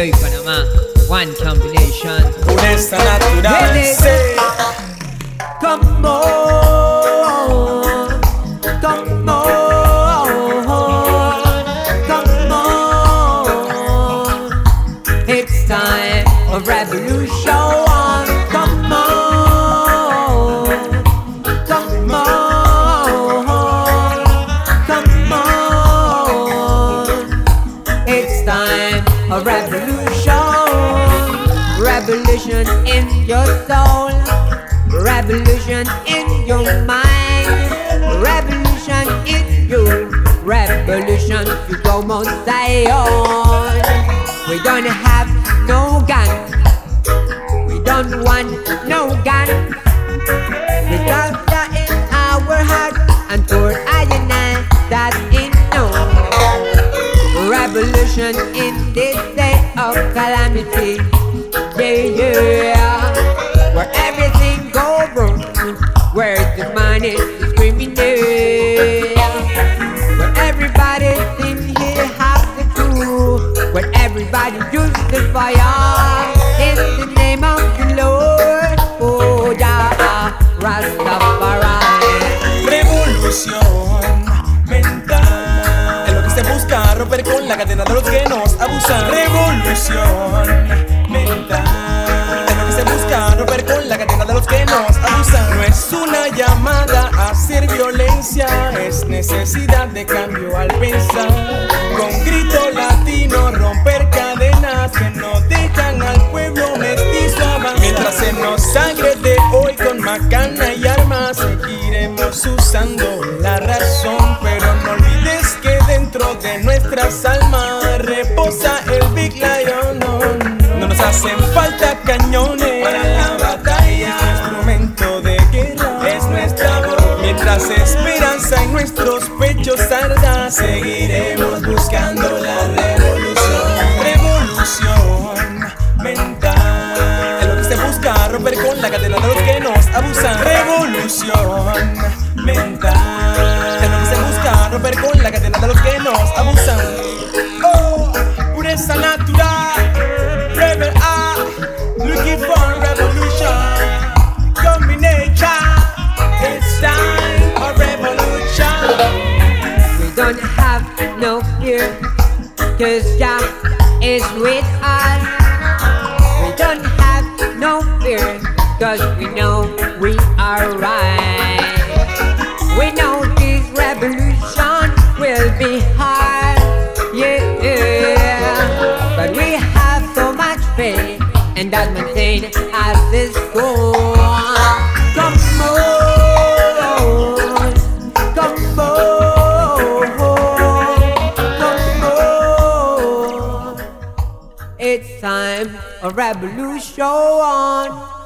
Yo y Panamá, one combination. Pureza natural. Sí. Come on, come on, come on. It's time of revolution. Come on, come on, come on. It's time of revolution. Revolution in your soul. Revolution in your mind. Revolution in you. Revolution to go Mount Zion. We don't have no gun. We don't want no gun. We got that in our heart, and for I and I that in no. Revolution in this day of calamity. Yeah, yeah. Where everything go wrong, where the man is discriminated, where everybody thinks he has the truth, where everybody uses the fire in the name of the Lord. Oh yeah, Rastafari. Revolución mental. Es lo que se busca, romper con la cadena de los que nos abusan. Revolución mental. Se busca romper con la cadena de los que nos abusan. No es una llamada a hacer violencia, es necesidad de cambio al pensar. Con grito latino romper cadenas que no dejan al pueblo mestizo avanzar. Mientras se nos agrede hoy con macana y armas, seguiremos usando la razón. Pero no olvides que dentro de nuestras almas reposa el Big Lion. No nos hacen falta cañones para la batalla. Nuestro instrumento de guerra es nuestra voz. Mientras esperanza en nuestros pechos arda, seguiremos buscando la revolución. Revolución mental. Es lo que se busca, romper con la cadena de los que nos abusan. Revolución mental. Es lo que se busca, romper con la cadena de los que nos abusan. Oh, pureza natural. Rebel are looking for revolution. Combination. It's time for revolution. We don't have no fear, 'cause Jah is with us. We don't have no fear, 'cause we know we are right. We know this revolution will be hard, yeah, but we have so much faith, and that maintain as this goal. Come on, come on, come on. It's time for revolution.